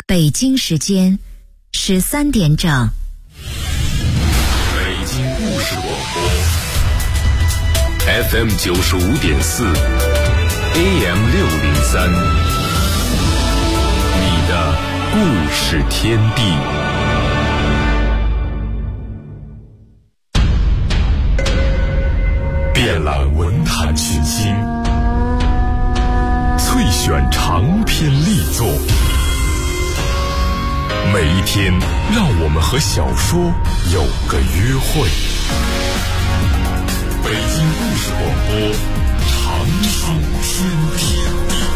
北京时间13点整。 北京故事广播 FM 95.4 AM 603，你的故事天地。遍览文坛群星，萃选长篇力作。每一天，让我们和小说有个约会。北京故事广播，长寿春天。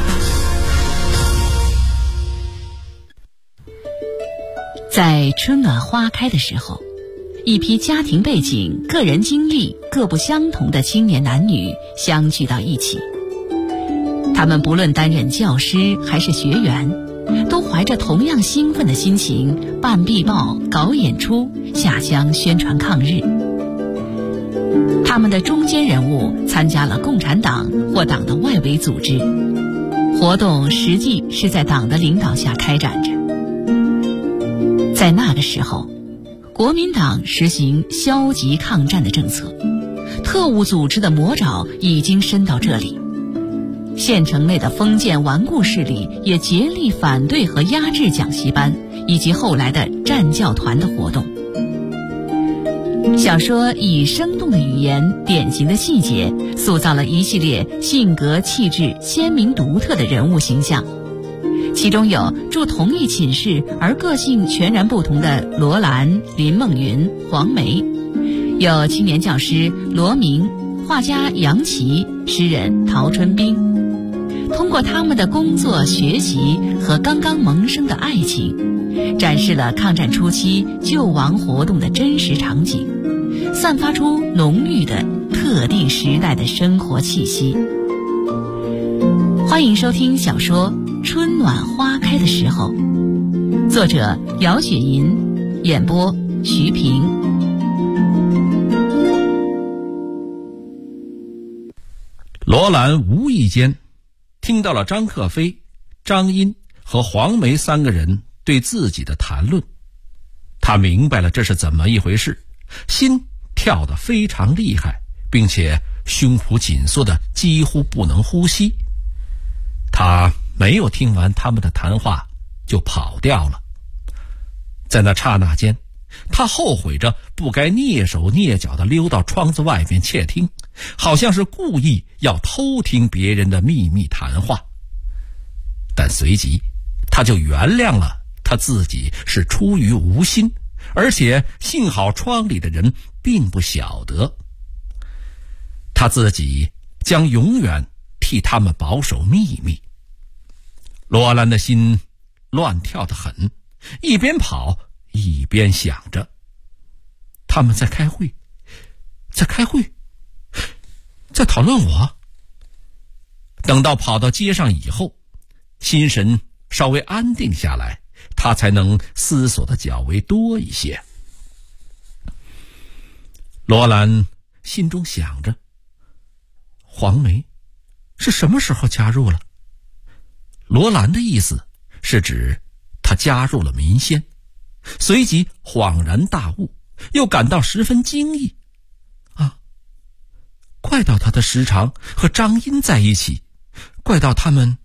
在春暖花开的时候，一批家庭背景、个人经历各不相同的青年男女相聚到一起。他们不论担任教师还是学员，都怀着同样兴奋的心情办壁报、搞演出、下乡宣传抗日。他们的中坚人物参加了共产党或党的外围组织，活动实际是在党的领导下开展着。在那个时候，国民党实行消极抗战的政策，特务组织的魔爪已经伸到这里。县城内的封建顽固势力也竭力反对和压制讲习班以及后来的战教团的活动。小说以生动的语言、典型的细节，塑造了一系列性格气质鲜明独特的人物形象。其中有住同一寝室而个性全然不同的罗兰、林梦云、黄梅，有青年教师罗明、画家杨琦、诗人陶春冰。通过他们的工作、学习和刚刚萌生的爱情，展示了抗战初期救亡活动的真实场景，散发出浓郁的特定时代的生活气息。欢迎收听小说《春暖花开的时候》，作者姚雪银，演播徐平。 罗兰无意间听到了张克飞、张英和黄梅三个人对自己的谈论，他明白了这是怎么一回事，心跳得非常厉害，并且胸脯紧缩得几乎不能呼吸。他没有听完他们的谈话就跑掉了。在那刹那间，他后悔着不该蹑手蹑脚地溜到窗子外面窃听，好像是故意要偷听别人的秘密谈话。但随即他就原谅了他自己是出于无心，而且幸好窗里的人并不晓得。他自己将永远替他们保守秘密。罗兰的心乱跳得很，一边跑一边想着，他们在开会，在讨论我。等到跑到街上以后，心神稍微安定下来，他才能思索的较为多一些。罗兰心中想着，黄梅是什么时候加入了？罗兰的意思是指他加入了民先，随即恍然大悟，又感到十分惊异。怪到他的时常和张英在一起，怪到他们。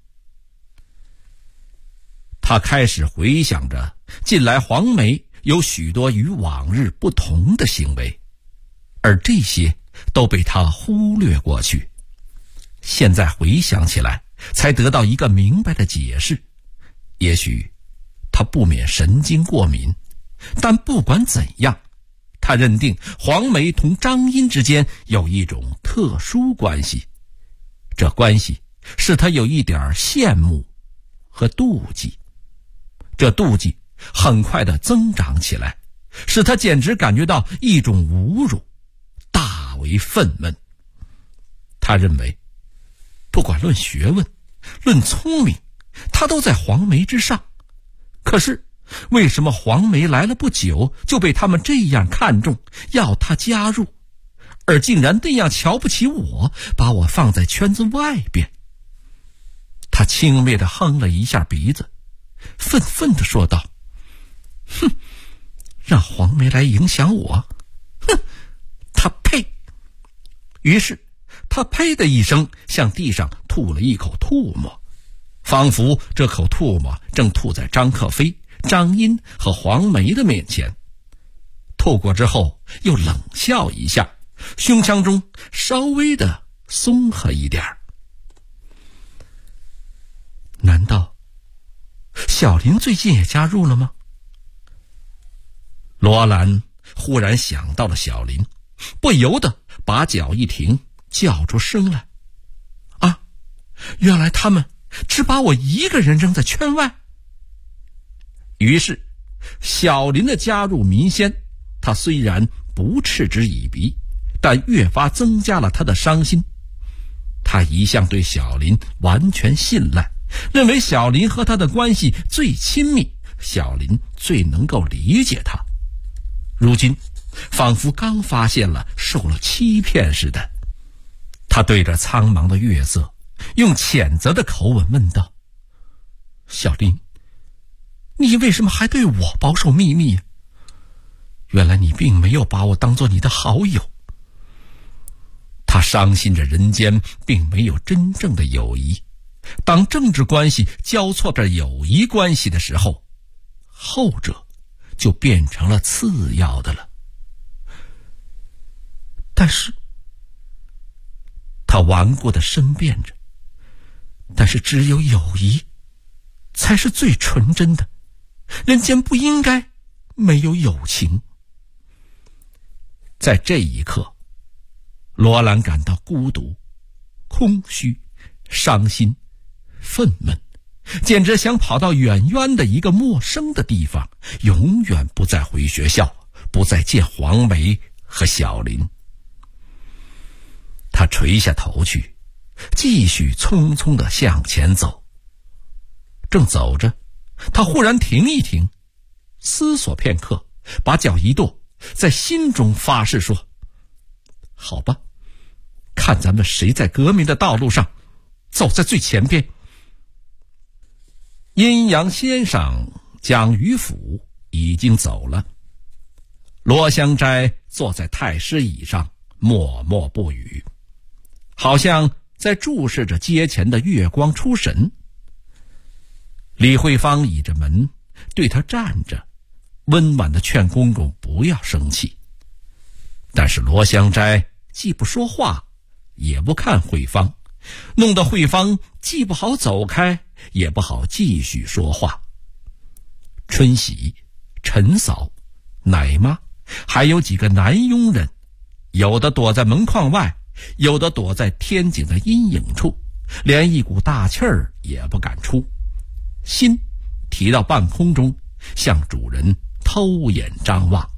他开始回想着近来黄梅有许多与往日不同的行为，而这些都被他忽略过去。现在回想起来，才得到一个明白的解释。也许他不免神经过敏，但不管怎样，他认定黄梅同张英之间有一种特殊关系，这关系使他有一点羡慕和妒忌。这妒忌很快地增长起来，使他简直感觉到一种侮辱，大为愤懑。他认为不管论学问、论聪明，他都在黄梅之上。可是为什么黄梅来了不久就被他们这样看重，要他加入，而竟然那样瞧不起我，把我放在圈子外边？他轻蔑地哼了一下鼻子， 愤愤地说道：“哼，让黄梅来影响我，哼，他配！”于是他呸的一声向地上吐了一口吐沫，仿佛这口吐沫正吐在张克飞、张茵和黄梅的面前。吐过之后又冷笑一下，胸腔中稍微的松和一点。难道小林最近也加入了吗？罗兰忽然想到了小林，不由得把脚一停，叫出声来：“啊，原来他们只把我一个人扔在圈外。”于是小林的加入民先，他虽然不嗤之以鼻，但越发增加了他的伤心。他一向对小林完全信赖，认为小林和他的关系最亲密，小林最能够理解他。如今仿佛刚发现了受了欺骗似的，他对着苍茫的月色用谴责的口吻问道：“小林，你为什么还对我保守秘密？原来你并没有把我当作你的好友。”他伤心着人间并没有真正的友谊，当政治关系交错着友谊关系的时候，后者就变成了次要的了。但是他顽固地申辩着，但是只有友谊才是最纯真的，人间不应该没有友情。在这一刻，罗兰感到孤独、空虚、伤心、愤懑，简直想跑到远远的一个陌生的地方，永远不再回学校，不再见黄梅和小林。他垂下头去，继续匆匆地向前走。正走着，他忽然停一停，思索片刻，把脚一跺，在心中发誓说：“好吧，看咱们谁在革命的道路上走在最前边。”阴阳先生蒋于甫已经走了，罗香斋坐在太师椅上默默不语，好像在注视着街前的月光出神。李慧芳倚着门对他站着，温婉地劝公公不要生气。但是罗香斋既不说话，也不看慧芳，弄得慧芳既不好走开，也不好继续说话。春喜、陈嫂、奶妈还有几个男佣人，有的躲在门框外，有的躲在天井的阴影处，连一股大气儿也不敢出，心提到半空中，向主人偷眼张望。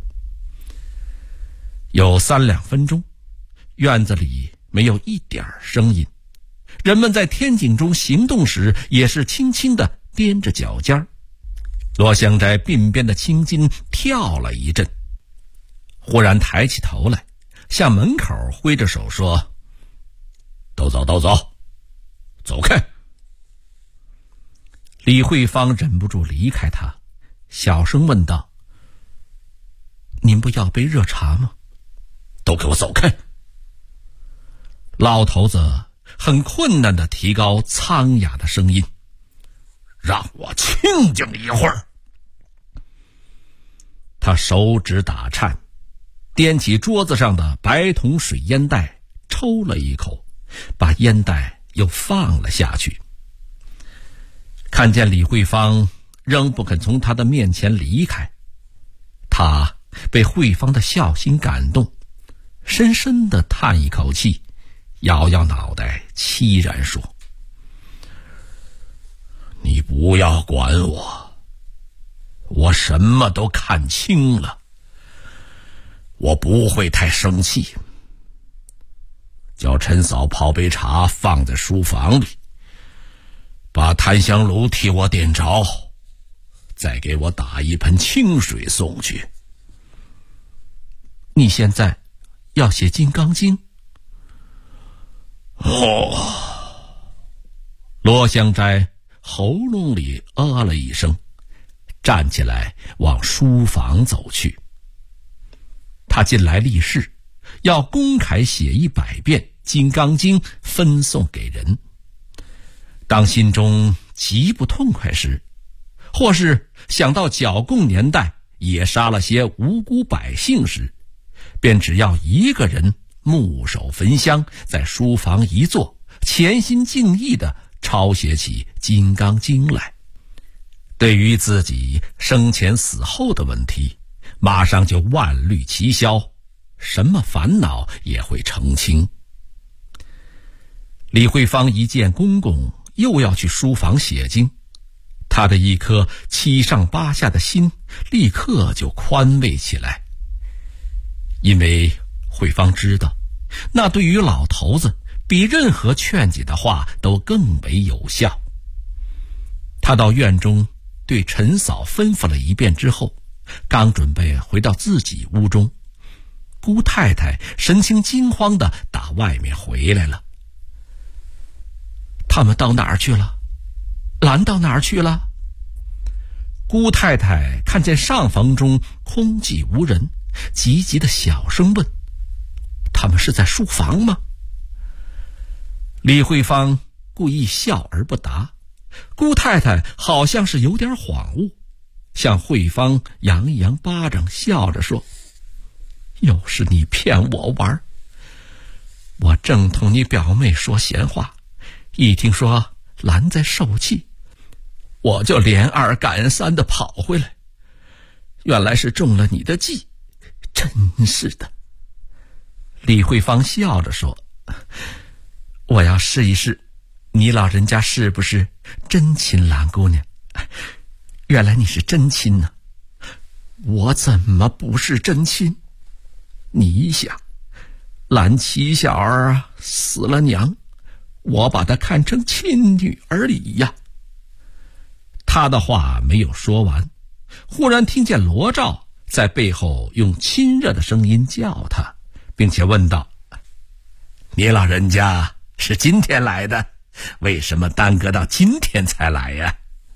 有3-2分钟，院子里没有一点声音，人们在天井中行动时也是轻轻地踮着脚尖儿。罗香斋鬓边的青筋跳了一阵，忽然抬起头来，向门口挥着手说：“都走都走，走开。”李慧芳忍不住离开他，小声问道：“您不要杯热茶吗？”“都给我走开。”老头子很困难地提高苍哑的声音：“让我清静一会儿。”他手指打颤，掂起桌子上的白铜水烟袋，抽了一口，把烟袋又放了下去。看见李慧芳仍不肯从他的面前离开，他被慧芳的孝心感动，深深地叹一口气，摇摇脑袋，凄然说：“你不要管我，我什么都看清了，我不会太生气。叫陈嫂泡杯茶放在书房里，把檀香炉替我点着，再给我打一盆清水送去。”“你现在要写《金刚经》？”“哦。”罗香斋喉咙里了一声，站起来往书房走去。他进来立誓，要公开写100遍《金刚经》分送给人。当心中极不痛快时，或是想到剿共年代也杀了些无辜百姓时，便只要一个人木手焚香，在书房一坐，潜心静意地抄写起《金刚经》来。对于自己生前死后的问题，马上就万虑齐消，什么烦恼也会澄清。李慧芳一见公公又要去书房写经，他的一颗七上八下的心立刻就宽慰起来。因为慧芳知道，那对于老头子比任何劝解的话都更为有效。他到院中对陈嫂吩咐了一遍之后，刚准备回到自己屋中，姑太太神情惊慌地打外面回来了。他们到哪儿去了？兰到哪儿去了？姑太太看见上房中空寂无人，急急地小声问：他们是在书房吗？李慧芳故意笑而不答，姑太太好像是有点恍悟，向慧芳扬一扬巴掌，笑着说：又是你骗我玩，我正同你表妹说闲话，一听说兰在受气，我就连2赶3的跑回来，原来是中了你的计，真是的。李慧芳笑着说：我要试一试你老人家是不是真亲兰姑娘，原来你是真亲呢。我怎么不是真亲？你想，兰七小儿死了娘，我把她看成亲女儿里呀。他的话没有说完，忽然听见罗兆在背后用亲热的声音叫他，并且问道：你老人家是今天来的，为什么耽搁到今天才来呀？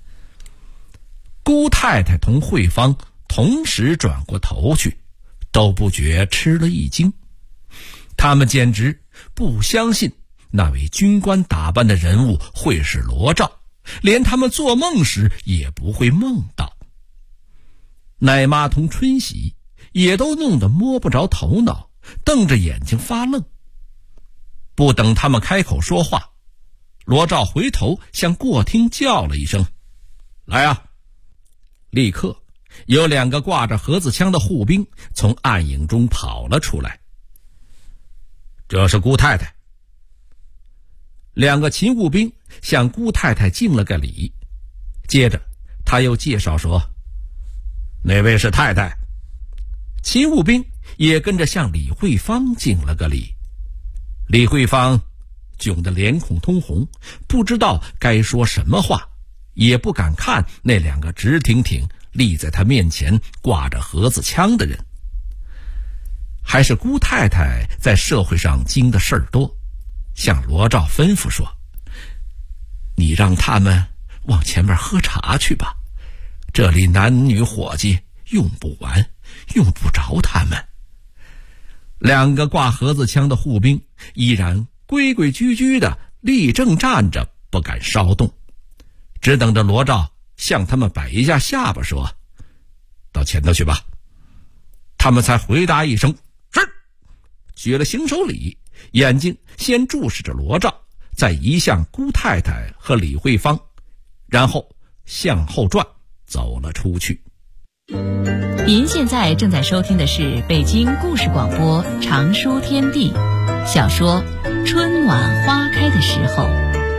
姑太太同慧芳同时转过头去，都不觉吃了一惊。他们简直不相信那位军官打扮的人物会是罗兆，连他们做梦时也不会梦到。奶妈同春喜也都弄得摸不着头脑，瞪着眼睛发愣。不等他们开口说话，罗兆回头向过厅叫了一声：来啊！立刻有2个挂着盒子枪的护兵从暗影中跑了出来。这是姑太太。2个勤务兵向姑太太敬了个礼，接着他又介绍说：哪位是太太？勤务兵也跟着向李慧芳敬了个礼。李慧芳窘得脸孔通红，不知道该说什么话，也不敢看那2个直挺挺立在他面前挂着盒子枪的人。还是姑太太在社会上经的事儿多，向罗兆吩咐说：你让他们往前面喝茶去吧，这里男女伙计用不完，用不着他们。2个挂盒子枪的护兵依然规规矩矩的立正站着，不敢稍动，只等着罗兆向他们摆一下下巴，说：到前头去吧。他们才回答一声是，举了行手礼，眼睛先注视着罗兆，再移向姑太太和李慧芳，然后向后转走了出去。 您现在正在收听的是北京故事广播长书天地小说《春晚花开的时候》。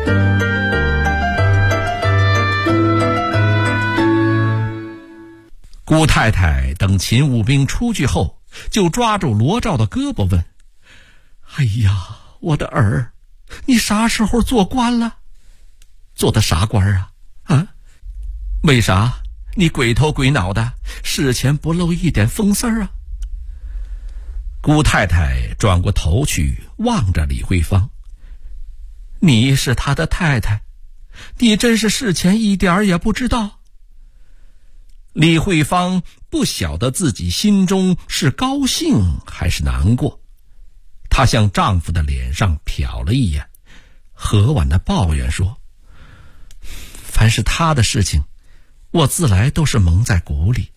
姑太太等勤务兵出去后，就抓住罗兆的胳膊问：哎呀，我的儿，你啥时候做官了？做的啥官啊？啊？为啥你鬼头鬼脑的，事前不露一点风丝啊？姑太太转过头去望着李慧芳：你是他的太太， 你真是事前一点也不知道。李慧芳不晓得自己心中是高兴还是难过，她向丈夫的脸上瞟了一眼，和婉地抱怨说：凡是他的事情，我自来都是蒙在鼓里。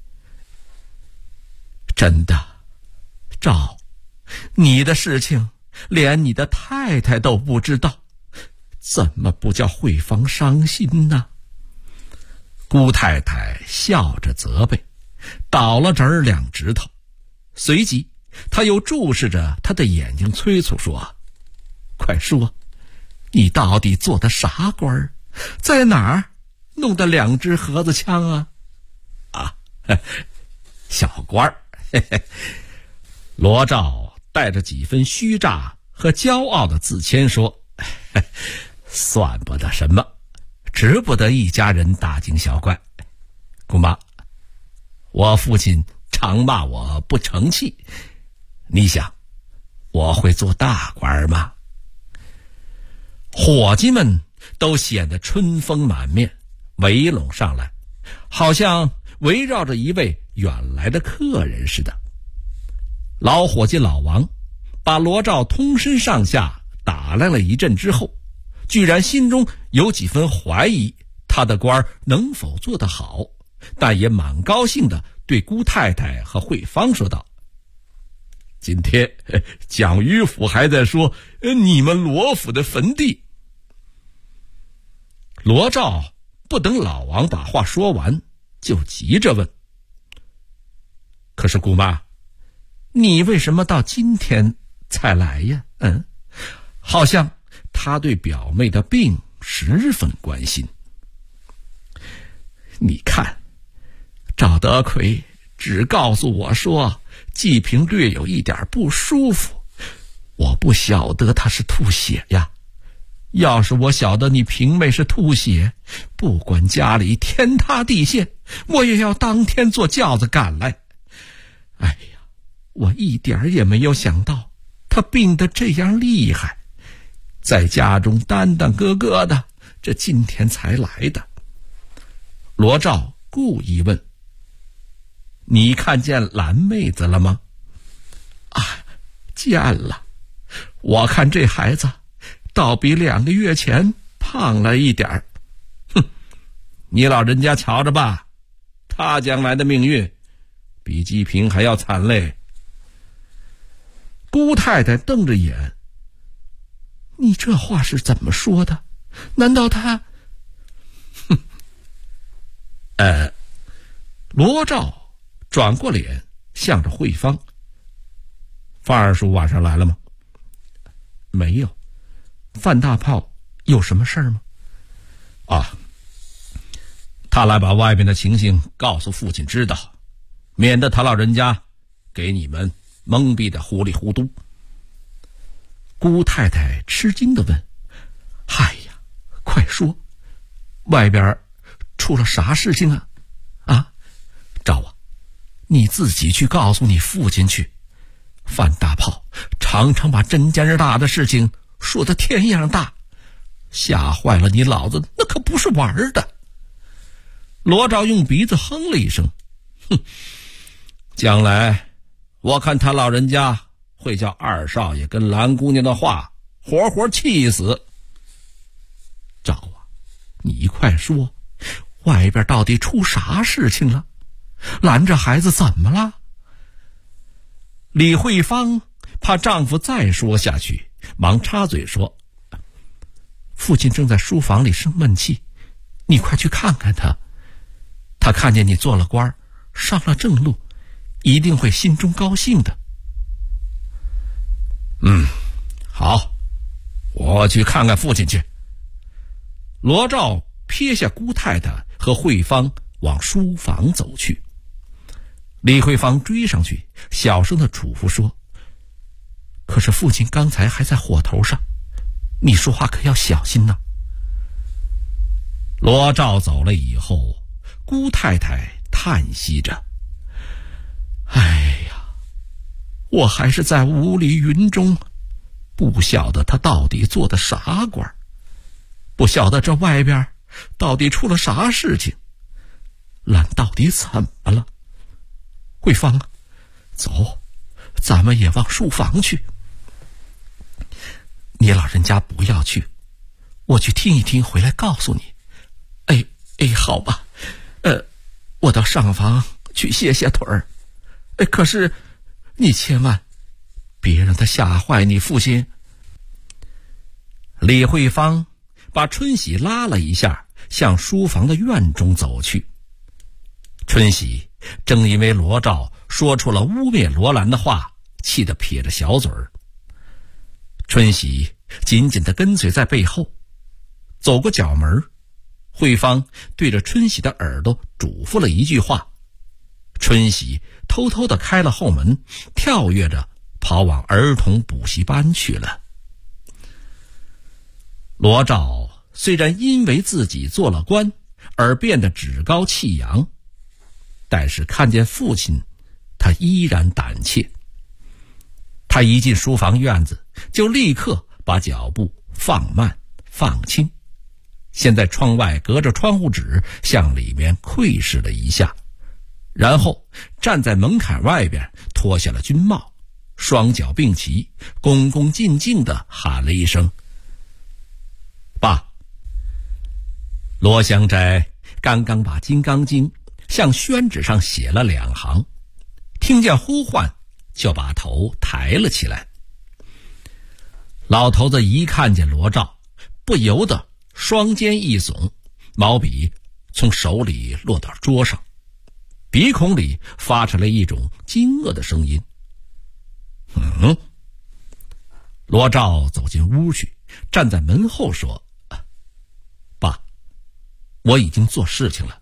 真的，赵，你的事情连你的太太都不知道，怎么不叫慧芳伤心呢？姑太太笑着责备，倒了这儿2指头，随即她又注视着他的眼睛催促说：快说，你到底做的啥官？在哪儿弄的2支盒子枪啊？小官。罗照带着几分虚诈和骄傲的自谦说：算不得什么，值不得一家人大惊小怪。姑妈，我父亲常骂我不成器，你想我会做大官吗？伙计们都显得春风满面，围拢上来，好像围绕着一位远来的客人似的。老伙计老王把罗照通身上下打量了一阵之后，居然心中有几分怀疑他的官能否做得好，但也蛮高兴地对姑太太和慧芳说道：今天蒋迂府还在说你们罗府的坟地。罗照不等老王把话说完，就急着问：可是姑妈，你为什么到今天才来呀？好像他对表妹的病十分关心。你看，赵德奎只告诉我说季平略有一点不舒服，我不晓得他是吐血呀。要是我晓得你平妹是吐血，不管家里天塌地陷，我也要当天坐轿子赶来。哎呀，我一点也没有想到他病得这样厉害，在家中单单咯咯的，这今天才来的。罗照故意问：你看见蓝妹子了吗？见了，我看这孩子倒比2个月前胖了一点儿。你老人家瞧着吧，他将来的命运比季平还要惨烈。姑太太瞪着眼：你这话是怎么说的？难道他……罗照转过脸向着慧芳：范二叔晚上来了吗？没有。范大炮有什么事儿吗？他来把外面的情形告诉父亲知道，免得他老人家给你们蒙蔽的糊里糊涂。姑太太吃惊地问：哎呀，快说，外边出了啥事情啊？赵啊，你自己去告诉你父亲去。范大炮常常把针尖大的事情说得天样大，吓坏了你老子，那可不是玩的。罗照用鼻子哼了一声：将来我看他老人家会叫二少爷跟蓝姑娘的话活活气死。赵啊，你快说，外边到底出啥事情了？拦着孩子怎么了？李慧芳怕丈夫再说下去，忙插嘴说：父亲正在书房里生闷气，你快去看看他。他看见你做了官，上了正路，一定会心中高兴的。好，我去看看父亲去。罗照撇下姑太太和慧芳往书房走去。李慧芳追上去，小声的嘱咐说：可是父亲刚才还在火头上，你说话可要小心呢。罗照走了以后，姑太太叹息着：哎呀，我还是在雾里云中，不晓得他到底做的啥官。 不晓得这外边到底出了啥事情，兰到底怎么了？慧芳啊，走，咱们也往书房去。你老人家不要去，我去听一听，回来告诉你。好吧，我到上房去歇歇腿儿。可是你千万别让他吓坏你父亲。李慧芳把春喜拉了一下，向书房的院中走去。春喜正因为罗照说出了污蔑罗兰的话，气得撇着小嘴儿。春喜紧紧地跟随在背后，走过角门，慧芳对着春喜的耳朵嘱咐了一句话，春喜偷偷地开了后门，跳跃着跑往儿童补习班去了。罗照虽然因为自己做了官而变得趾高气扬，但是看见父亲，他依然胆怯。他一进书房院子，就立刻把脚步放慢放轻，先在窗外隔着窗户纸向里面窥视了一下，然后站在门槛外边脱下了军帽，双脚并齐，恭恭敬敬地喊了一声：爸。罗香斋刚刚把《金刚经》向宣纸上写了2行，听见呼唤，就把头抬了起来。老头子一看见罗照，不由得双肩一耸，毛笔从手里落到桌上，鼻孔里发出了一种惊愕的声音。罗照走进屋去，站在门后说：爸，我已经做事情了。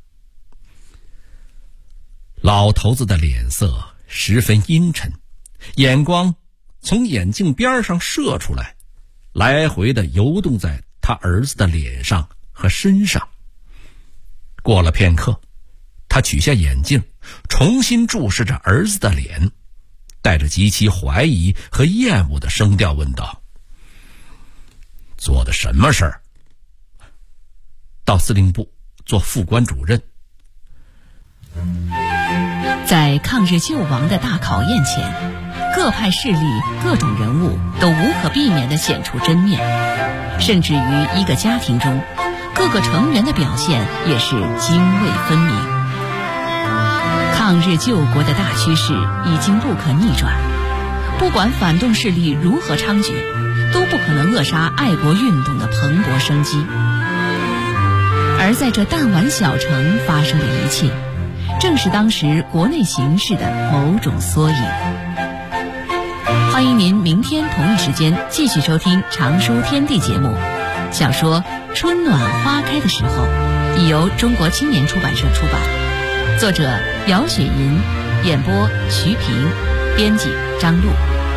老头子的脸色十分阴沉，眼光从眼镜边上射出来，来回的游动在他儿子的脸上和身上。过了片刻，他取下眼镜，重新注视着儿子的脸，带着极其怀疑和厌恶的声调问道：做的什么事儿？到司令部做副官主任。 在抗日救亡的大考验前，各派势力各种人物都无可避免地显出真面，甚至于一个家庭中各个成员的表现也是泾渭分明。抗日救国的大趋势已经不可逆转，不管反动势力如何猖獗，都不可能扼杀爱国运动的蓬勃生机。而在这弹丸小城发生的一切，正是当时国内形势的某种缩影。欢迎您明天同一时间继续收听常书天地节目。小说《春暖花开的时候》已由中国青年出版社出版，作者姚雪银，演播徐平，编辑张璐。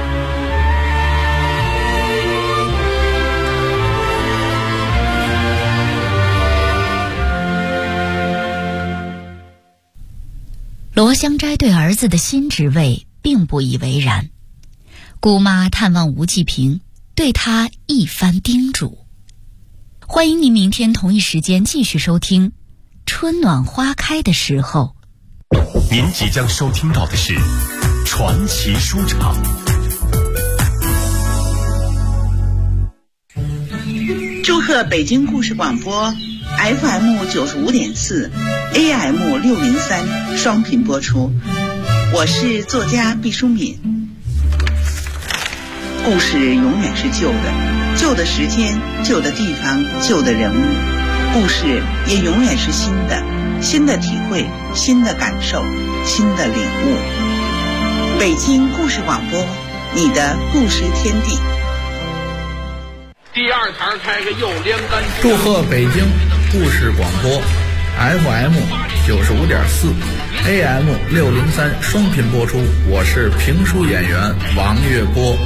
罗香斋对儿子的新职位并不以为然，姑妈探望吴继平，对他一番叮嘱。欢迎您明天同一时间继续收听《春暖花开的时候》。 您即将收听到的是传奇书场。 祝贺北京故事广播 FM 95.4 AM 603双频播出，我是作家毕淑敏。故事永远是旧的，旧的时间，旧的地方，旧的人物，故事也永远是新的，新的体会，新的感受，新的领悟。北京故事广播，你的故事天地。 第2堂开个右连杆。 祝贺北京故事广播 FM 95.4 AM 603双频播出，我是评书演员王月波。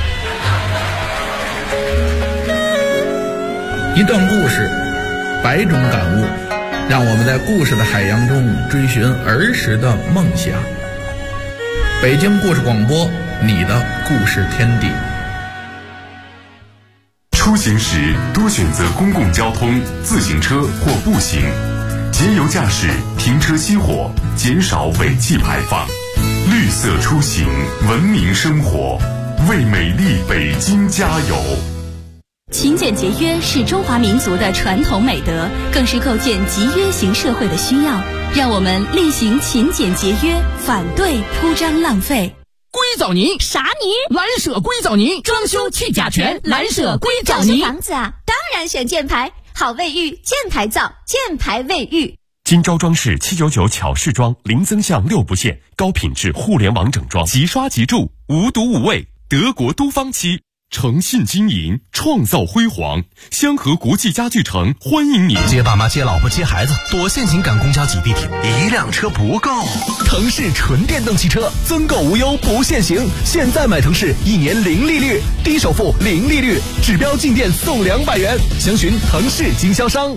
一段故事，百种感悟，让我们在故事的海洋中追寻儿时的梦想。北京故事广播，你的故事天地。 出出行时多选择公共交通、自行车或步行，节油驾驶，停车熄火，减少尾气排放。绿色出行，文明生活，为美丽北京加油。 勤俭节约是中华民族的传统美德，更是构建集约型社会的需要。让我们厉行勤俭节约，反对铺张浪费。 硅藻泥啥泥？ 蓝舍硅藻泥，装修去甲醛，蓝舍硅藻泥。 装修房子啊，当然选建牌，好卫浴，建牌造，建牌卫浴。 金招装饰799巧饰装，零增项6不限，高品质互联网整装，即刷即住，无毒无味，德国都方漆。诚信经营，创造辉煌。香河国际家具城欢迎您。 接爸妈、接老婆、接孩子，多现行赶公交挤地铁，一辆车不够。腾势纯电动汽车，增购无忧不限行。现在买腾势，1年零利率，低首付零利率，指标进店送200元。详询腾势经销商。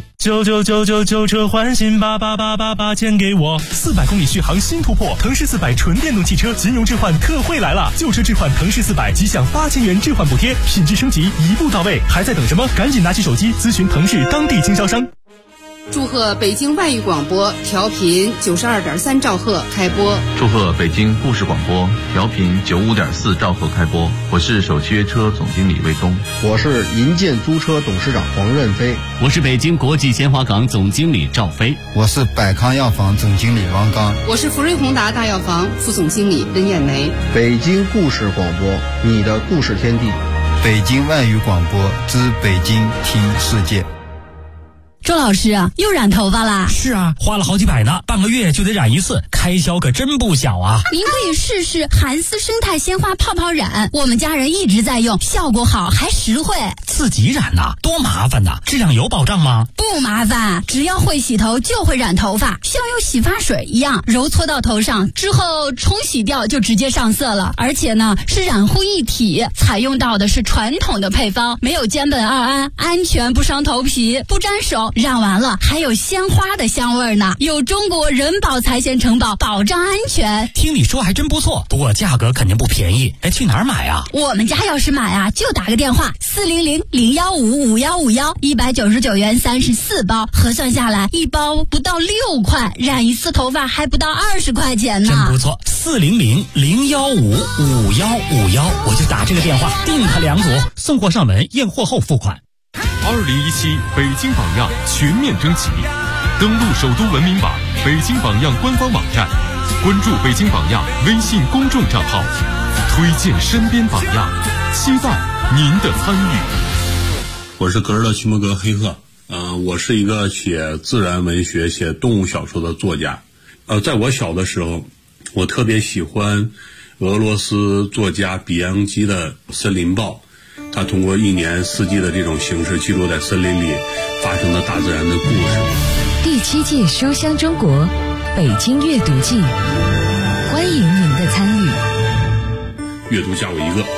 99999车换新88888钱给我。 400公里续航新突破，腾势400纯电动汽车金融置换特惠来了，旧车置换腾势400即享8000元置换补贴，品质升级一步到位，还在等什么？赶紧拿起手机咨询腾势当地经销商。 祝贺北京外语广播调频92.3兆赫开播。 祝贺北京故事广播调频95.4兆赫开播。我是首汽约车总经理魏东。 我是银建租车董事长黄任飞。 我是北京国际鲜花港总经理赵飞。 我是百康药房总经理王刚。 我是福瑞宏达大药房副总经理任艳梅。 北京故事广播，你的故事天地。 北京外语广播之北京听世界。 周老师啊，又染头发啦？ 是啊，花了好几百呢，半个月就得染一次，开销可真不小啊。 您可以试试韩丝生态鲜花泡泡染，我们家人一直在用，效果好还实惠。 自己染呐，多麻烦呐，质量有保障吗？ 不麻烦，只要会洗头就会染头发，像用洗发水一样，揉搓到头上之后冲洗掉就直接上色了。而且呢，是染护一体，采用到的是传统的配方，没有间苯二胺，安全不伤头皮，不沾手。染完了还有鲜花的香味呢，有中国人保财险承保，保障安全。 听你说还真不错，不过价格肯定不便宜。去哪儿买啊？ 我们家要是买啊，就打个电话400-015-5159，199元34包，核算下来一包不到6块，染一次头发还不到20块钱呢。 真不错，400-015-5151，我就打这个电话订它2组，送货上门，验货后付款。 2017北京榜样全面征集，登录首都文明榜、北京榜样官方网站，关注北京榜样微信公众账号，推荐身边榜样，期待您的参与。 我是格尔勒徐摩格黑鹤，我是一个写自然文学、写动物小说的作家。在我小的时候，我特别喜欢俄罗斯作家比扬基的《森林报》。他通过1年4季的这种形式，记录在森林里发生的大自然的故事。 第7届书香中国北京阅读季，欢迎您的参与。 阅读加我一个。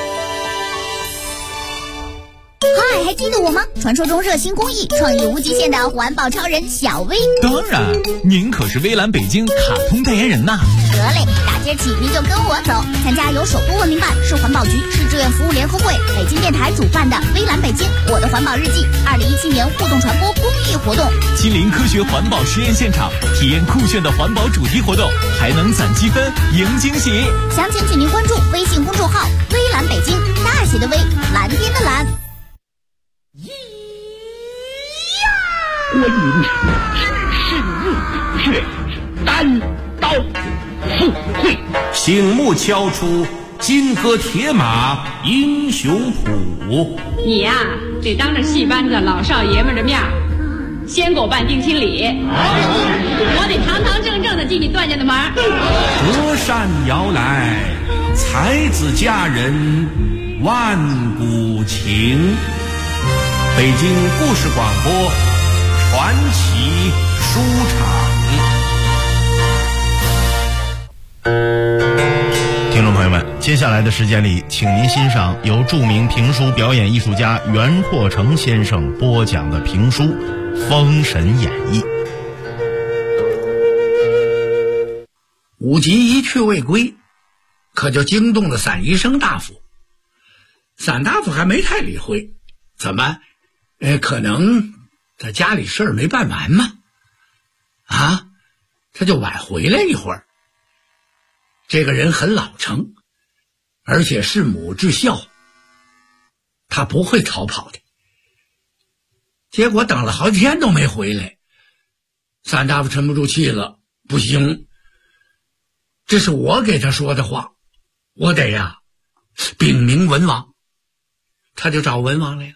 嗨，还记得我吗？传说中热心公益、创意无极限的环保超人小薇。 当然，您可是微蓝北京卡通代言人呐。 得嘞，大街起您就跟我走，参加由首都文明办、市环保局、市志愿服务联合会、北京电台主办的微蓝北京我的环保日记2017年互动传播公益活动， 亲临科学环保实验现场，体验酷炫的环保主题活动，还能攒积分赢惊喜。 详情请您关注微信公众号微蓝北京，大写的微，蓝天的蓝。 观音只身入却单刀赴会， 醒目敲出金戈铁马英雄谱。 你呀，得当着戏班子老少爷们的面先给我办定亲礼，我得堂堂正正的进你段家的门。 隔山遥来，才子佳人万古情。北京故事广播传奇书场。 听众朋友们，接下来的时间里，请您欣赏由著名评书表演艺术家袁阔成先生播讲的评书《封神演义》。 武吉一去未归，可就惊动了散宜生大夫。散大夫还没太理会，怎么可能他家里事儿没办完嘛，他就晚回来一会儿。这个人很老成，而且弑母至孝，他不会逃跑的。结果等了好几天都没回来，三大夫沉不住气了，不行，这是我给他说的话，我得呀禀明文王。他就找文王来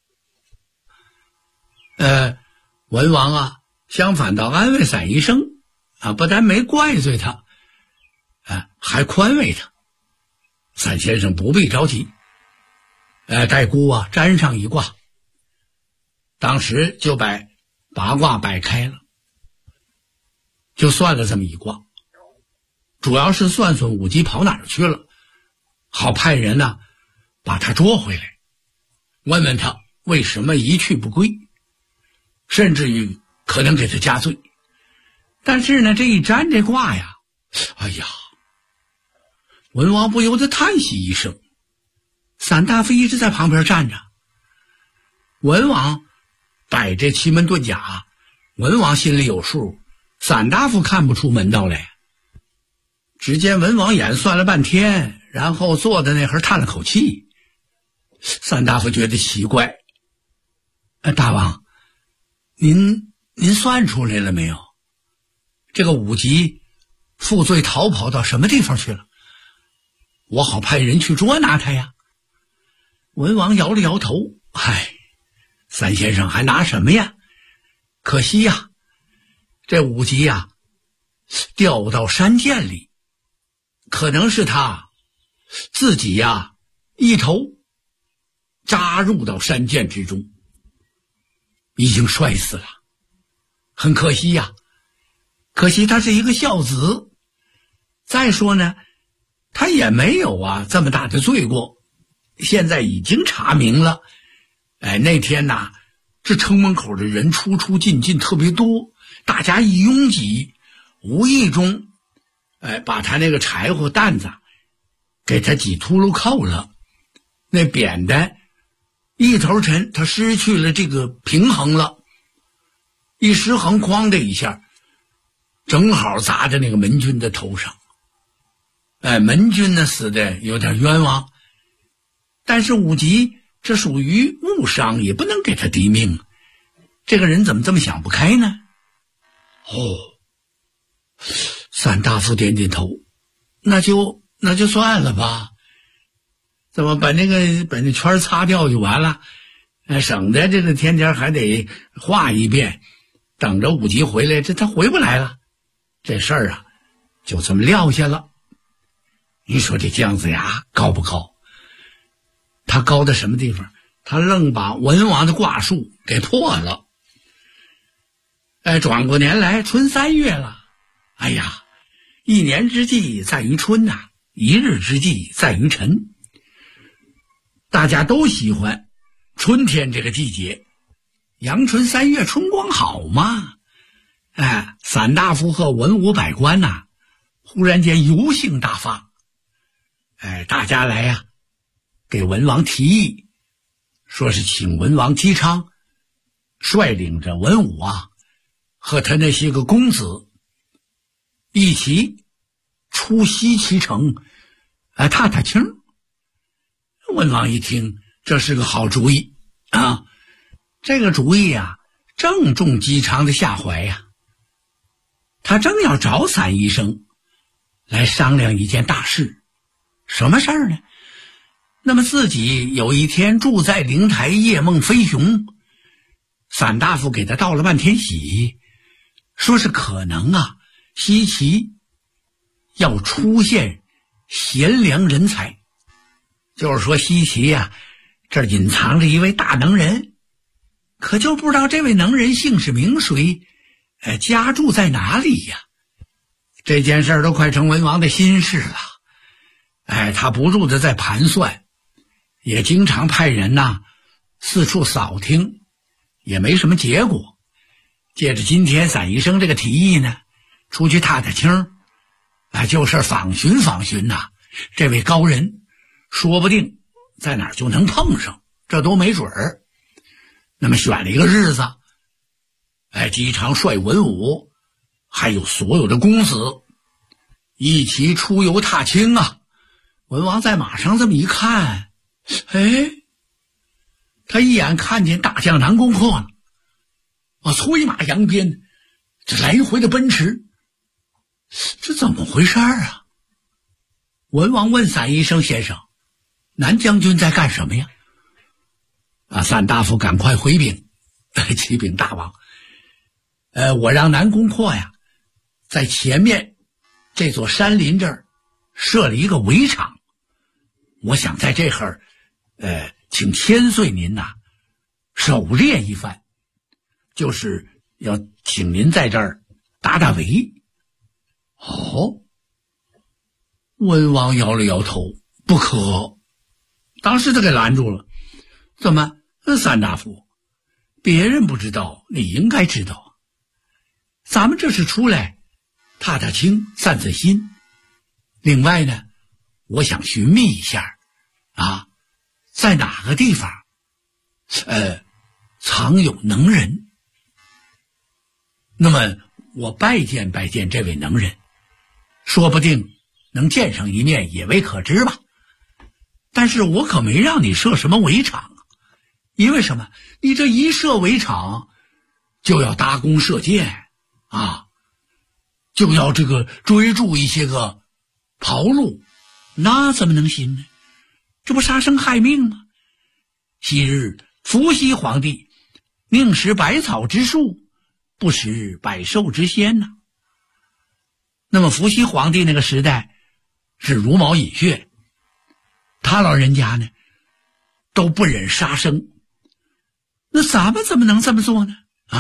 了。文王啊，相反倒安慰散医生不但没怪罪他，还宽慰他。散先生不必着急，待姑啊占上一卦。当时就把八卦摆开了，就算了这么一卦，主要是算算武吉跑哪儿去了，好派人呢把他捉回来，问问他为什么一去不归，甚至于可能给他加罪。但是呢，这一占这卦呀，哎呀，文王不由得叹息一声。散大夫一直在旁边站着，文王摆这奇门遁甲，文王心里有数，散大夫看不出门道来。只见文王演算了半天，然后坐在那儿叹了口气。散大夫觉得奇怪，大王，您算出来了没有？这个武吉负罪逃跑到什么地方去了？我好派人去捉拿他呀。文王摇了摇头，散先生还拿什么呀？可惜呀，这武吉呀掉到山涧里，可能是他自己呀一头扎入到山涧之中，已经摔死了。很可惜呀，可惜他是一个孝子。再说呢，他也没有这么大的罪过，现在已经查明了。那天呐，这城门口的人出出进进特别多，大家一拥挤，无意中把他那个柴火担子给他挤秃噜扣了，那扁担一头沉，他失去了这个平衡了，一失衡，哐的一下正好砸在那个门军的头上。门军呢死的有点冤枉，但是武吉这属于误伤，也不能给他抵命。这个人怎么这么想不开呢？散大夫点点头，那就算了吧，怎么把那圈擦掉就完了，省得这个天天还得画一遍，等着武吉回来，这他回不来了。这事儿就这么撂下了。你说这姜子牙高不高？他高到什么地方？他愣把文王的卦术给破了。转过年来，春3月了。哎呀，一年之计在于春呐，一日之计在于晨。大家都喜欢春天这个季节，阳春3月，春光好嘛。散大夫和文武百官呐，忽然间游兴大发。大家来给文王提议，说是请文王姬昌率领着文武和他那些个公子一起出西岐城踏踏青。文王一听，这是个好主意这个主意正中姬昌的下怀他正要找散医生来商量一件大事。什么事儿呢？那么自己有一天住在灵台，夜梦飞熊，散大夫给他道了半天喜，说是可能西岐要出现贤良人才，就是说西岐这隐藏着一位大能人，可就不知道这位能人姓氏名谁，家住在哪里呀？这件事都快成文王的心事了。他不住的在盘算，也经常派人四处扫听，也没什么结果。借着今天散医生这个提议呢，出去踏踏青，就是访寻访寻这位高人，说不定在哪儿就能碰上，这都没准儿。 那么选了一个日子，机场率文武还有所有的公子一起出游踏青啊。文王在马上这么一看，他一眼看见大将南宫阔了，催马扬鞭，这来回的奔驰，这怎么回事啊？文王问散医生先生，南将军在干什么呀？散大夫赶快回禀，启禀大王，我让南宫阔呀，在前面这座山林这儿设了一个围场，我想在这儿，请千岁您呐，狩猎一番，就是要请您在这儿打打围。文王摇了摇头，不可，当时他给拦住了。怎么，散大夫，别人不知道，你应该知道。咱们这是出来踏踏青，散散心。另外呢，我想寻觅一下，在哪个地方，藏有能人。那么我拜见拜见这位能人，说不定能见上一面也未可知吧。但是我可没让你设什么围场，因为什么？你这一设围场，就要搭弓射箭就要这个追逐一些个袍路，那怎么能行呢？这不杀生害命吗？昔日伏羲皇帝宁食百草之树，不食百兽之鲜呢。那么伏羲皇帝那个时代是茹毛饮血，他老人家呢都不忍杀生，那咱们怎么能这么做呢？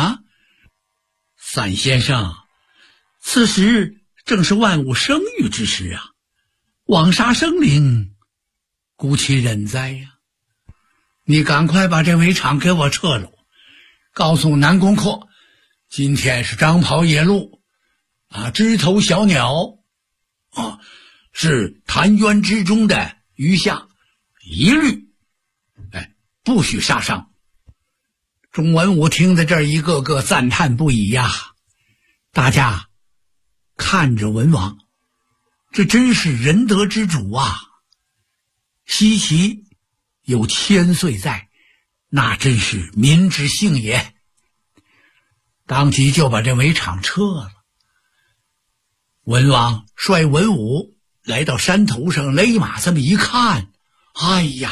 散先生，此时正是万物生育之时啊，枉杀生灵，孤其忍哉呀！你赶快把这围场给我撤了，告诉南宫阔，今天是张袍野鹿枝头小鸟是潭渊之中的鱼虾，一律不许杀伤。众文武听在这儿一个个赞叹不已呀，大家看着文王，这真是仁德之主啊！西岐有千岁在，那真是民之幸也。当即就把这围场撤了。文王率文武来到山头上，勒马这么一看，哎呀，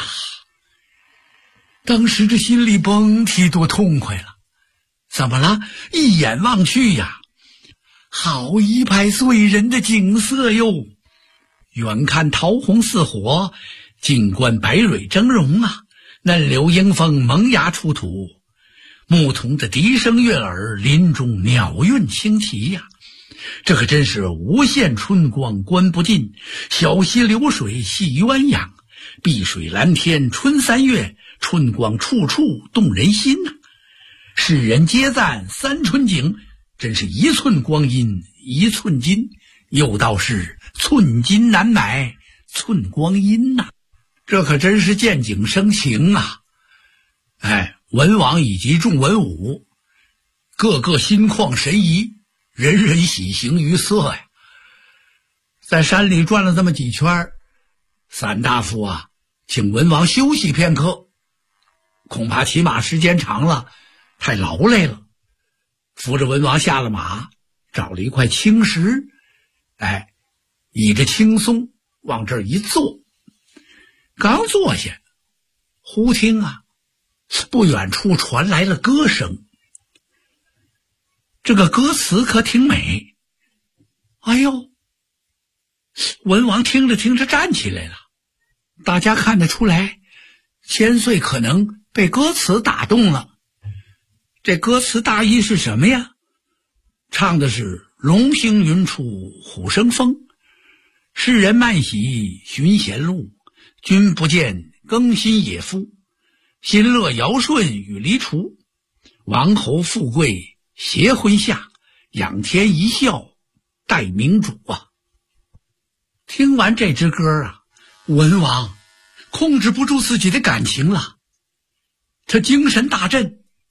当时这心里甭提多痛快了。怎么了？一眼望去呀，好一派醉人的景色哟！远看桃红似火，近观白蕊峥嵘嫩柳迎风，萌芽出土，牧童的笛声悦耳，林中鸟韵清奇呀。这可真是无限春光观不尽，小溪流水戏鸳鸯，碧水蓝天春三月，春光处处动人心世人皆赞三春景，真是一寸光阴一寸金，有道是寸金难买寸光阴这可真是见景生情文王以及众文武个个心旷神怡，人人喜形于色呀。在山里转了这么几圈，散大夫请文王休息片刻，恐怕骑马时间长了太劳累了。扶着文王下了马，找了一块青石，倚着青松往这儿一坐。刚坐下，忽听不远处传来了歌声。这个歌词可挺美。哎呦，文王听着听着站起来了。大家看得出来，千岁可能被歌词打动了。这歌词大意是什么呀？唱的是龙行云出虎生风，世人慢喜寻贤路，君不见更新野夫，新乐尧舜与离除，王侯富贵协婚下，仰天一笑待明主听完这支歌文王控制不住自己的感情了，他精神大振，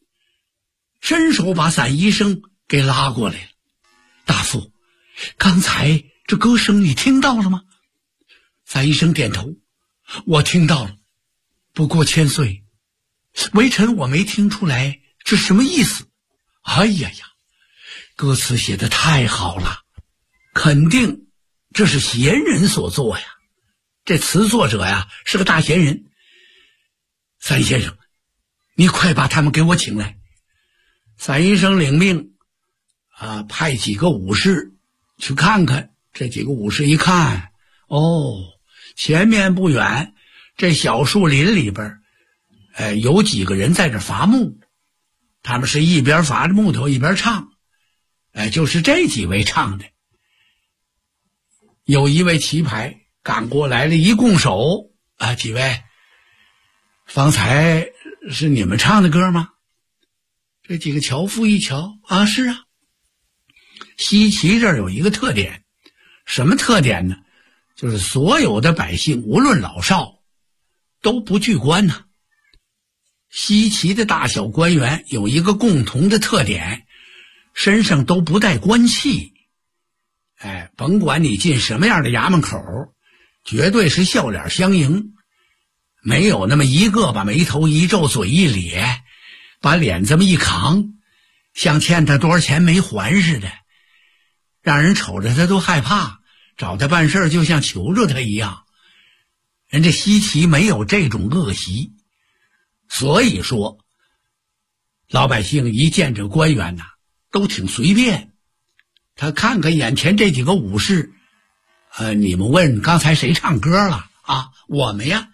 伸手把散医生给拉过来了。大夫，刚才这歌声你听到了吗？散医生点头，我听到了，不过千岁，微臣我没听出来这什么意思。哎呀呀，歌词写得太好了，肯定这是贤人所作呀。这词作者呀是个大贤人。散先生，你快把他们给我请来。散医生领命派几个武士去看看。这几个武士一看，前面不远这小树林里边有几个人在这伐木，他们是一边伐着木头一边唱，就是这几位唱的。有一位棋牌赶过来了，一拱手，几位，方才是你们唱的歌吗？这几个樵夫一瞧，是啊。西岐这儿有一个特点，什么特点呢？就是所有的百姓无论老少都不惧官呢。西岐的大小官员有一个共同的特点，身上都不带官气。甭管你进什么样的衙门口，绝对是笑脸相迎，没有那么一个把眉头一皱嘴一咧，把脸这么一扛，像欠他多少钱没还似的，让人瞅着他都害怕，找他办事就像求着他一样。人家西岐没有这种恶习，所以说老百姓一见这官员都挺随便。他看看眼前这几个武士，你们问刚才谁唱歌了我们呀。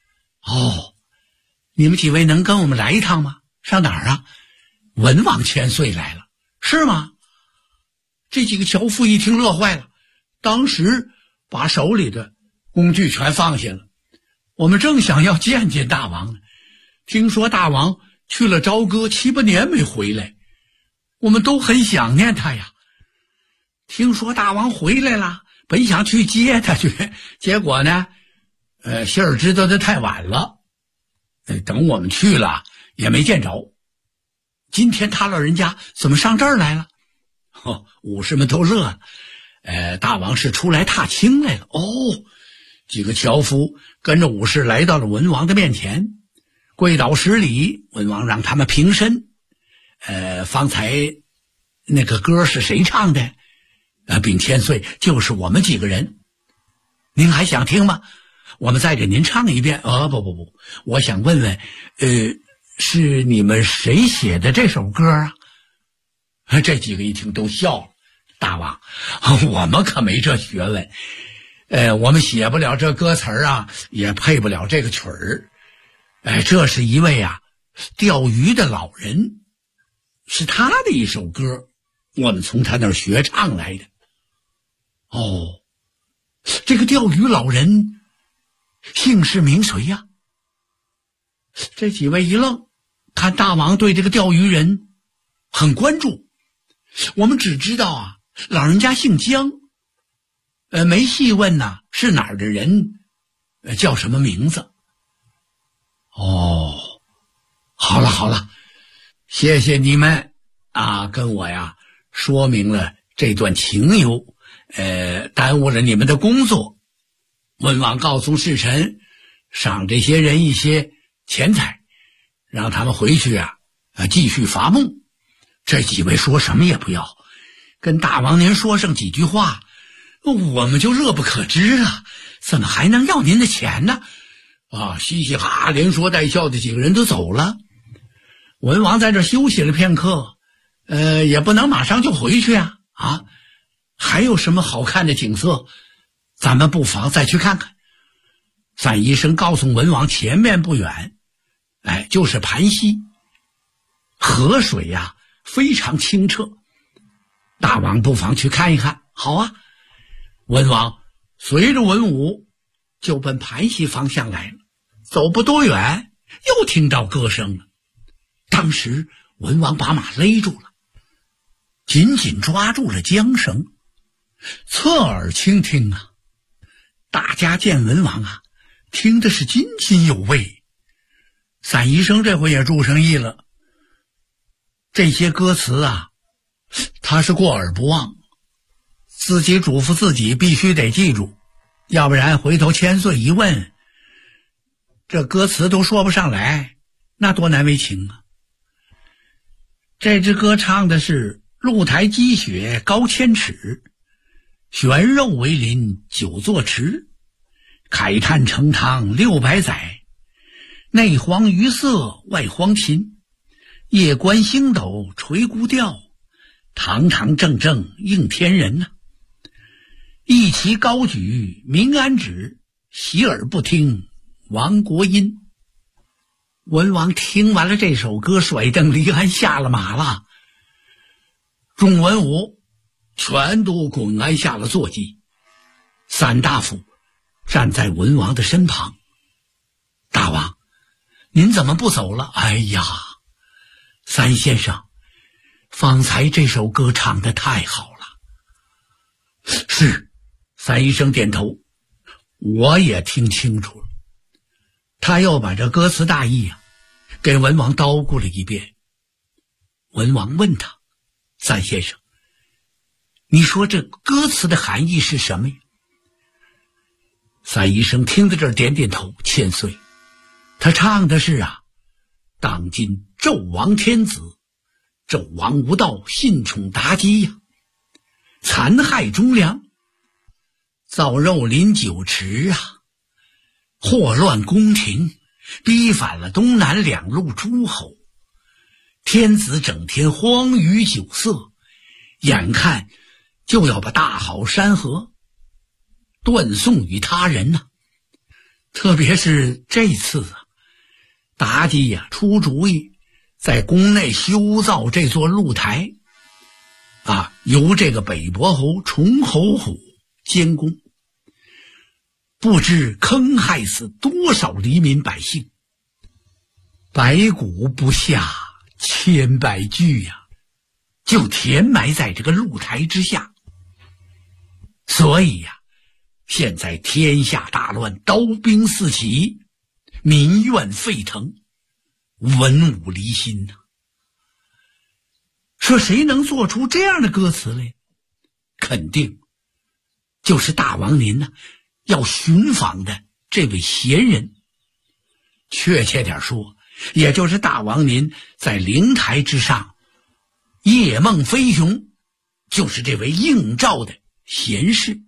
你们几位能跟我们来一趟吗？上哪儿啊？文王千岁来了。是吗？这几个樵夫一听乐坏了，当时把手里的工具全放下了。我们正想要见见大王呢，听说大王去了朝歌7、8年没回来，我们都很想念他呀。听说大王回来了，本想去接他去，结果呢信儿知道的太晚了，等我们去了也没见着。今天他老人家怎么上这儿来了？武士们都乐了。大王是出来踏青来了。几个樵夫跟着武士来到了文王的面前，跪倒施礼。文王让他们平身。方才那个歌是谁唱的？禀千岁，就是我们几个人。您还想听吗？我们再给您唱一遍。不，我想问问，是你们谁写的这首歌啊？这几个一听都笑了。大王，我们可没这学问，我们写不了这歌词也配不了这个曲儿。这是一位钓鱼的老人，是他的一首歌，我们从他那儿学唱来的。这个钓鱼老人姓氏名谁呀？这几位一愣，看大王对这个钓鱼人很关注。我们只知道老人家姓姜，没细问是哪儿的人，叫什么名字。好了，谢谢你们跟我说明了这段情由，耽误了你们的工作。文王告诉侍臣，赏这些人一些钱财，让他们回去继续伐木。这几位说什么也不要，跟大王您说上几句话，我们就乐不可支了，怎么还能要您的钱呢？嘻嘻哈连说带笑的几个人都走了。文王在这休息了片刻，也不能马上就回去还有什么好看的景色，咱们不妨再去看看。散医生告诉文王，前面不远就是盘溪，河水非常清澈，大王不妨去看一看。好啊。文王随着文武就奔盘溪方向来了。走不多远，又听到歌声了。当时文王把马勒住了，紧紧抓住了缰绳，侧耳倾听大家见文王听的是津津有味。散医生这回也注上意了， 这些歌词啊，他是过耳不忘，自己嘱咐自己必须得记住，要不然回头千岁一问，这歌词都说不上来，那多难为情啊。这支歌唱的是露台积雪高千尺，悬肉为林9座池，慨叹成汤600载，内黄鱼色外黄禽，夜观星斗垂孤调，堂堂正正应天人啊。一旗高举民安旨，洗耳不听亡国音。文王听完了这首歌，甩蹬离鞍下了马了。众文武全都滚鞍下了坐骑，三大夫站在文王的身旁。大王，您怎么不走了？哎呀，三先生，方才这首歌唱得太好了。是，三医生点头，我也听清楚了。他又把这歌词大意给文王叨咕了一遍。文王问他，三先生，你说这歌词的含义是什么呀？三医生听到这儿点点头，千岁，他唱的是当今纣王天子，纣王无道，信宠妲己呀，残害忠良，造肉林9池祸乱宫廷，逼反了东南2路诸侯，天子整天荒于酒色，眼看就要把大好山河断送于他人呐。特别是这次妲己出主意在宫内修造这座露台由这个北伯侯崇侯虎监工，不知坑害死多少黎民百姓，白骨不下千百具就填埋在这个露台之下。所以现在天下大乱，刀兵四起，民怨沸腾，文武离心说谁能做出这样的歌词来？肯定就是大王您要寻访的这位贤人。确切点说，也就是大王您在灵台之上夜梦飞熊，就是这位应召的贤士。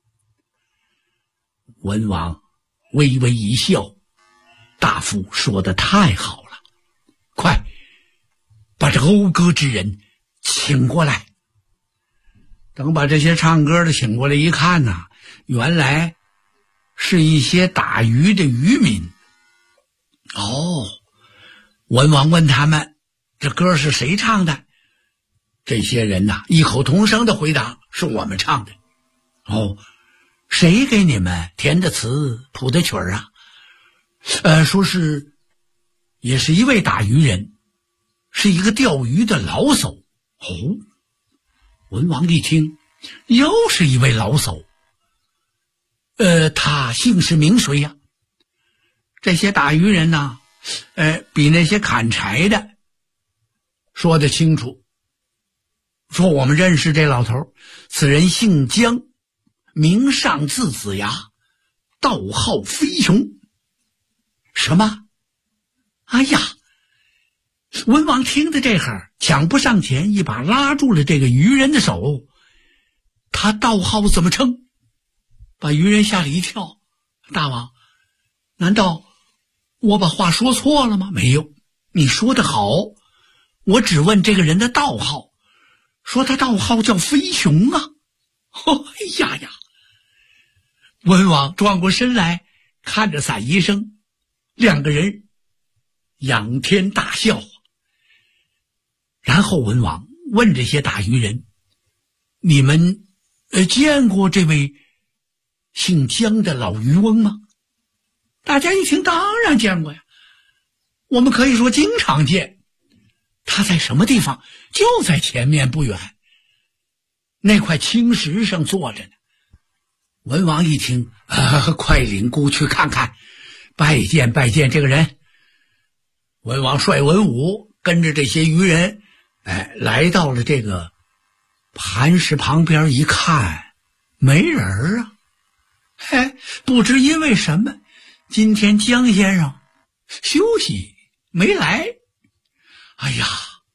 文王微微一笑，大夫说得太好了，快把这讴歌之人请过来。等把这些唱歌的请过来一看原来是一些打鱼的渔民。文王问他们这歌是谁唱的，这些人异口同声的回答是我们唱的。谁给你们填的词谱的曲儿说是也是一位打鱼人，是一个钓鱼的老叟。文王一听，又是一位老叟，他姓氏名谁呀？这些打鱼人比那些砍柴的说得清楚，说我们认识这老头，此人姓姜，名上字子牙，道号飞熊。什么？哎呀！文王听的这会抢不上前，一把拉住了这个渔人的手。他道号怎么称？把渔人吓了一跳。大王，难道我把话说错了吗？没有，你说得好，我只问这个人的道号，说他道号叫飞熊哎呀呀！文王转过身来看着散医生，两个人仰天大笑。然后文王问这些打渔人，你们见过这位姓姜的老渔翁吗？大家一听，当然见过呀，我们可以说经常见。他在什么地方？就在前面不远，那块青石上坐着呢。文王一听，快领姑去看看，拜见拜见这个人。文王率文武跟着这些渔人来到了这个磐石旁边一看，没人啊。不知因为什么，今天江先生休息没来。哎呀，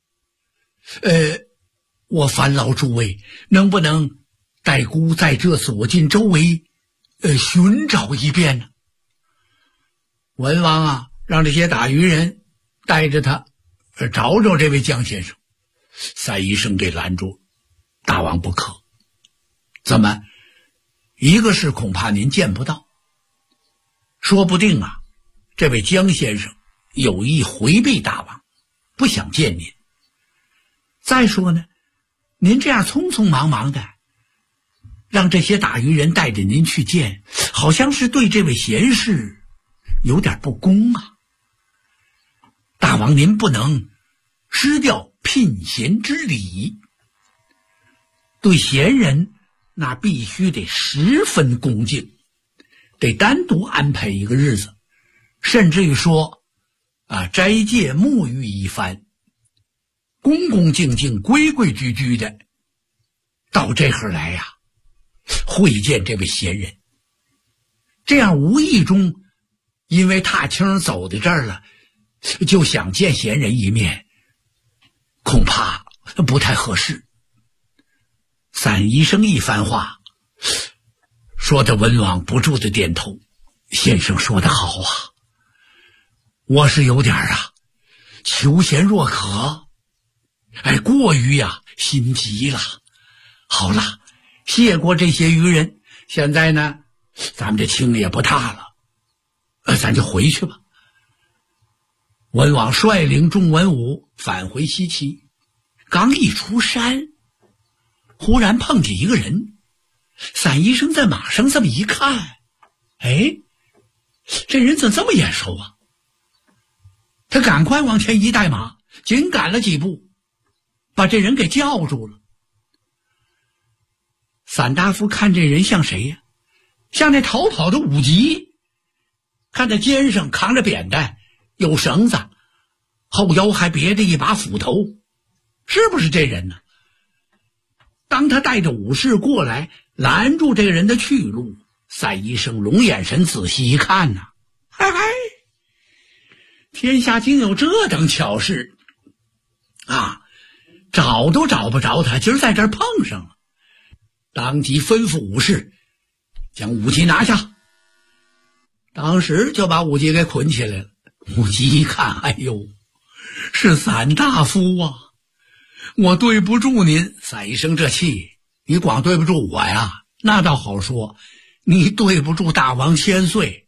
我烦劳诸位，能不能带姑在这所近周围寻找一遍呢？文王啊，让这些打鱼人带着他找找这位江先生。三医生给拦住，大王不可。怎么？一个是恐怕您见不到，说不定啊，这位江先生有意回避大王，不想见您。再说呢，您这样匆匆忙忙的让这些打鱼人带着您去见，好像是对这位贤士有点不公啊。大王您不能失掉聘贤之礼，对贤人那必须得十分恭敬，得单独安排一个日子，甚至于说斋戒沐浴一番，恭恭敬敬规规矩矩的到这会儿来呀，会见这位贤人。这样无意中因为踏青走到这儿了，就想见贤人一面，恐怕不太合适。三医生一番话说的文王不住的点头，先生说的好啊，我是有点求贤若渴，过于心急了。好了，谢过这些渔人，现在呢咱们这青也不大了，咱就回去吧。文王率领众文武返回西岐，刚一出山，忽然碰见一个人。三医生在马上这么一看，这人怎么这么眼熟啊？他赶快往前一带马，紧赶了几步，把这人给叫住了。散大夫看这人像谁呀？像那逃跑的武吉，看他肩上扛着扁担，有绳子，后腰还别着一把斧头，是不是这人呢？当他带着武士过来拦住这个人的去路，三医生龙眼神仔细一看呢，天下竟有这等巧事啊！找都找不着他，今儿在这儿碰上了。当即吩咐武士将武吉拿下，当时就把武吉给捆起来了。武吉一看，哎呦，是散大夫啊，我对不住您。三医生这气，你光对不住我呀，那倒好说，你对不住大王千岁。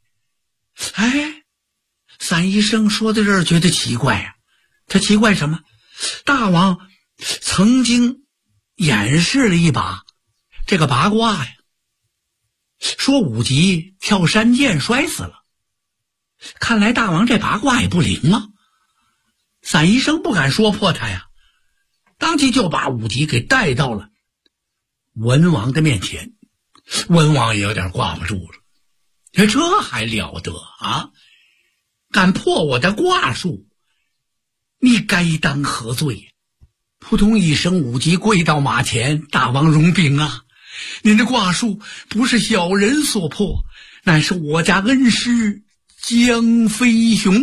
三医生说到这儿觉得奇怪呀，他奇怪什么？大王曾经演示了一把这个八卦呀，说武吉跳山涧摔死了，看来大王这八卦也不灵啊。三医生不敢说破他呀，当即就把武吉给带到了文王的面前。文王也有点挂不住了，这还了得啊！敢破我的卦术，你该当何罪？扑通一声，武吉跪到马前，大王容禀啊，您的卦术不是小人所破，乃是我家恩师江飞雄。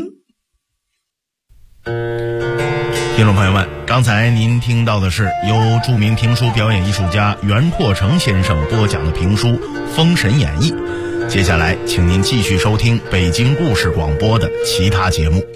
听众朋友们，刚才您听到的是由著名评书表演艺术家袁阔成先生播讲的评书《封神演义》。接下来请您继续收听北京故事广播的其他节目。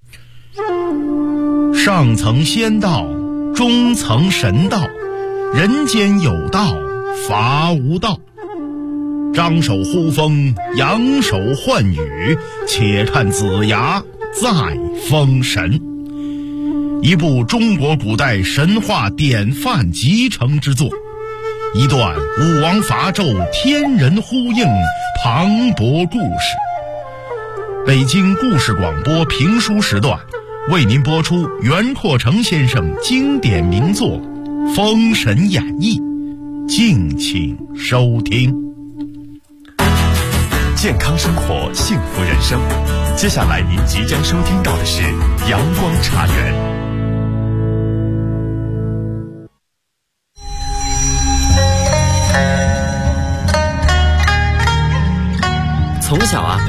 上层仙道，中层神道，人间有道，伐无道。张手呼风，扬手唤雨，且看子牙再封神。一部中国古代神话典范集成之作，一段武王伐纣天人呼应磅礴故事。北京故事广播评书时段为您播出袁阔成先生经典名作《封神演义》，敬请收听。 健康生活，幸福人生。接下来您即将收听到的是阳光茶园。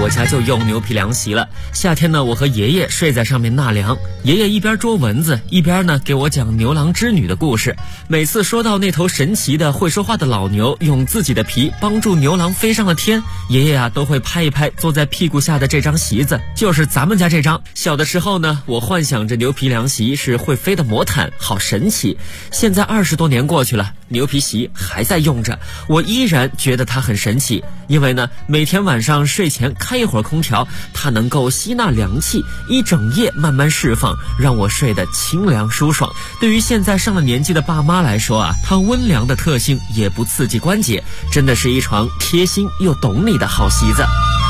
我家就用牛皮凉席了。夏天呢，我和爷爷睡在上面纳凉，爷爷一边捉蚊子，一边呢给我讲牛郎织女的故事。每次说到那头神奇的会说话的老牛用自己的皮帮助牛郎飞上了天，爷爷啊都会拍一拍坐在屁股下的这张席子，就是咱们家这张。小的时候呢，我幻想着牛皮凉席是会飞的魔毯，好神奇。现在20多年过去了，牛皮席还在用着，我依然觉得它很神奇。因为呢，每天晚上睡前开一会儿空调，它能够吸纳凉气，一整夜慢慢释放，让我睡得清凉舒爽。对于现在上了年纪的爸妈来说啊，它温凉的特性也不刺激关节，真的是一床贴心又懂你的好席子。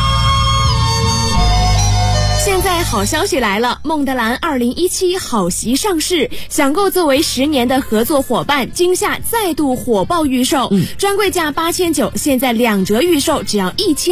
现在好消息来了，孟德兰2017好席上市，享购作为10年的合作伙伴，今夏再度火爆预售，专柜价8900，现在2折预售只要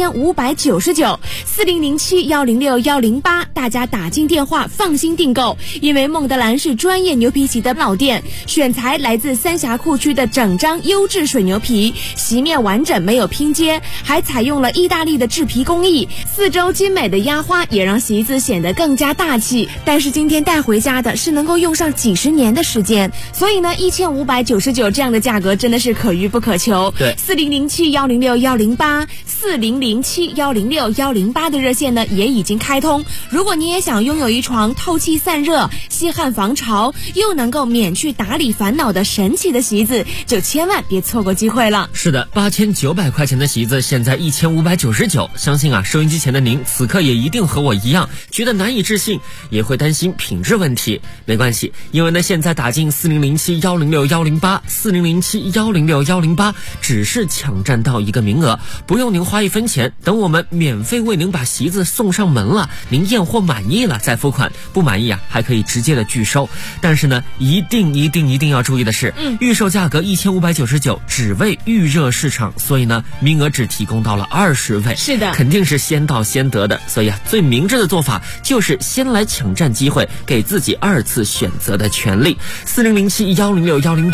1599。4007106108，大家打进电话放心订购，因为孟德兰是专业牛皮席的老店，选材来自三峡库区的整张优质水牛皮，席面完整没有拼接，还采用了意大利的制皮工艺，4周精美的压花也让席子显得更加大气。但是今天带回家的是能够用上几十年的时间，所以呢1599这样的价格真的是可遇不可求。 对 4007106108 4007106108的热线呢也已经开通，如果你也想拥有一床透气散热、吸汗防潮，又能够免去打理烦恼的神奇的席子，就千万别错过机会了。 是的，8900块钱的席子现在1599，相信啊，收音机前的您此刻也一定和我一样觉得难以置信，也会担心品质问题。没关系，因为呢现在打进4007106108 4007106108，只是抢占到一个名额，不用您花1分钱，等我们免费为您把席子送上门了，您验货满意了再付款，不满意啊还可以直接的拒收。但是呢一定要注意的是，预售价格1599，只为预热市场，所以呢名额只提供到了20位。 是的， 肯定是先到先得的，所以啊最明智的做法就是先来抢占机会，给自己2次选择的权利。4007106108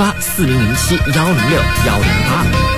4007106108。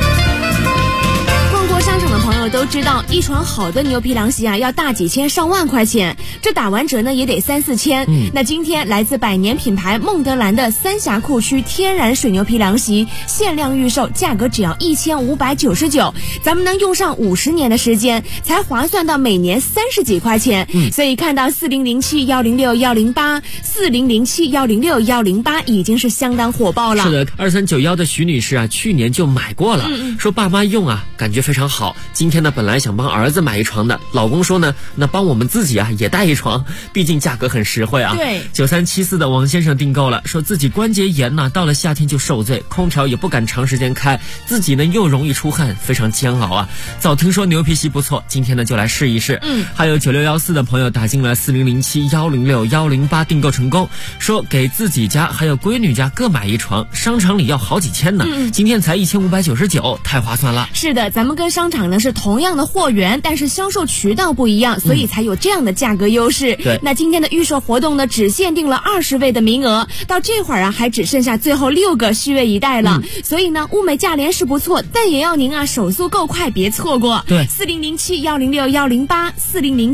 都知道一床好的牛皮凉席啊要大几千上万块钱，这打完折呢也得3-4千。那今天来自百年品牌孟德兰的三峡库区天然水牛皮凉席限量预售，价格只要1599，咱们能用上50年的时间，才划算到每年30几块钱。所以看到4007106108 4007106108已经是相当火爆了。 是的，2391的徐女士啊去年就买过了，说爸妈用啊感觉非常好，今天呢本来想帮儿子买一床的，老公说呢那帮我们自己啊也带一床，毕竟价格很实惠啊。 对 ，9374的王先生订购了，说自己关节炎呢到了夏天就受罪，空调也不敢长时间开，自己呢又容易出汗，非常煎熬啊。早听说牛皮席不错，今天呢就来试一试。还有9614的朋友打进了4007106108订购成功，说给自己家还有闺女家各买一床，商场里要好几千呢，今天才1599，太划算了。 是的，咱们跟商场呢是同样的货源，但是销售渠道不一样，所以才有这样的价格优势。 对， 那今天的预售活动呢只限定了20位的名额，到这会儿啊还只剩下最后6个虚位一待了。所以呢物美价廉是不错，但也要您啊手速够快，别错过。 对， 4007106108 4007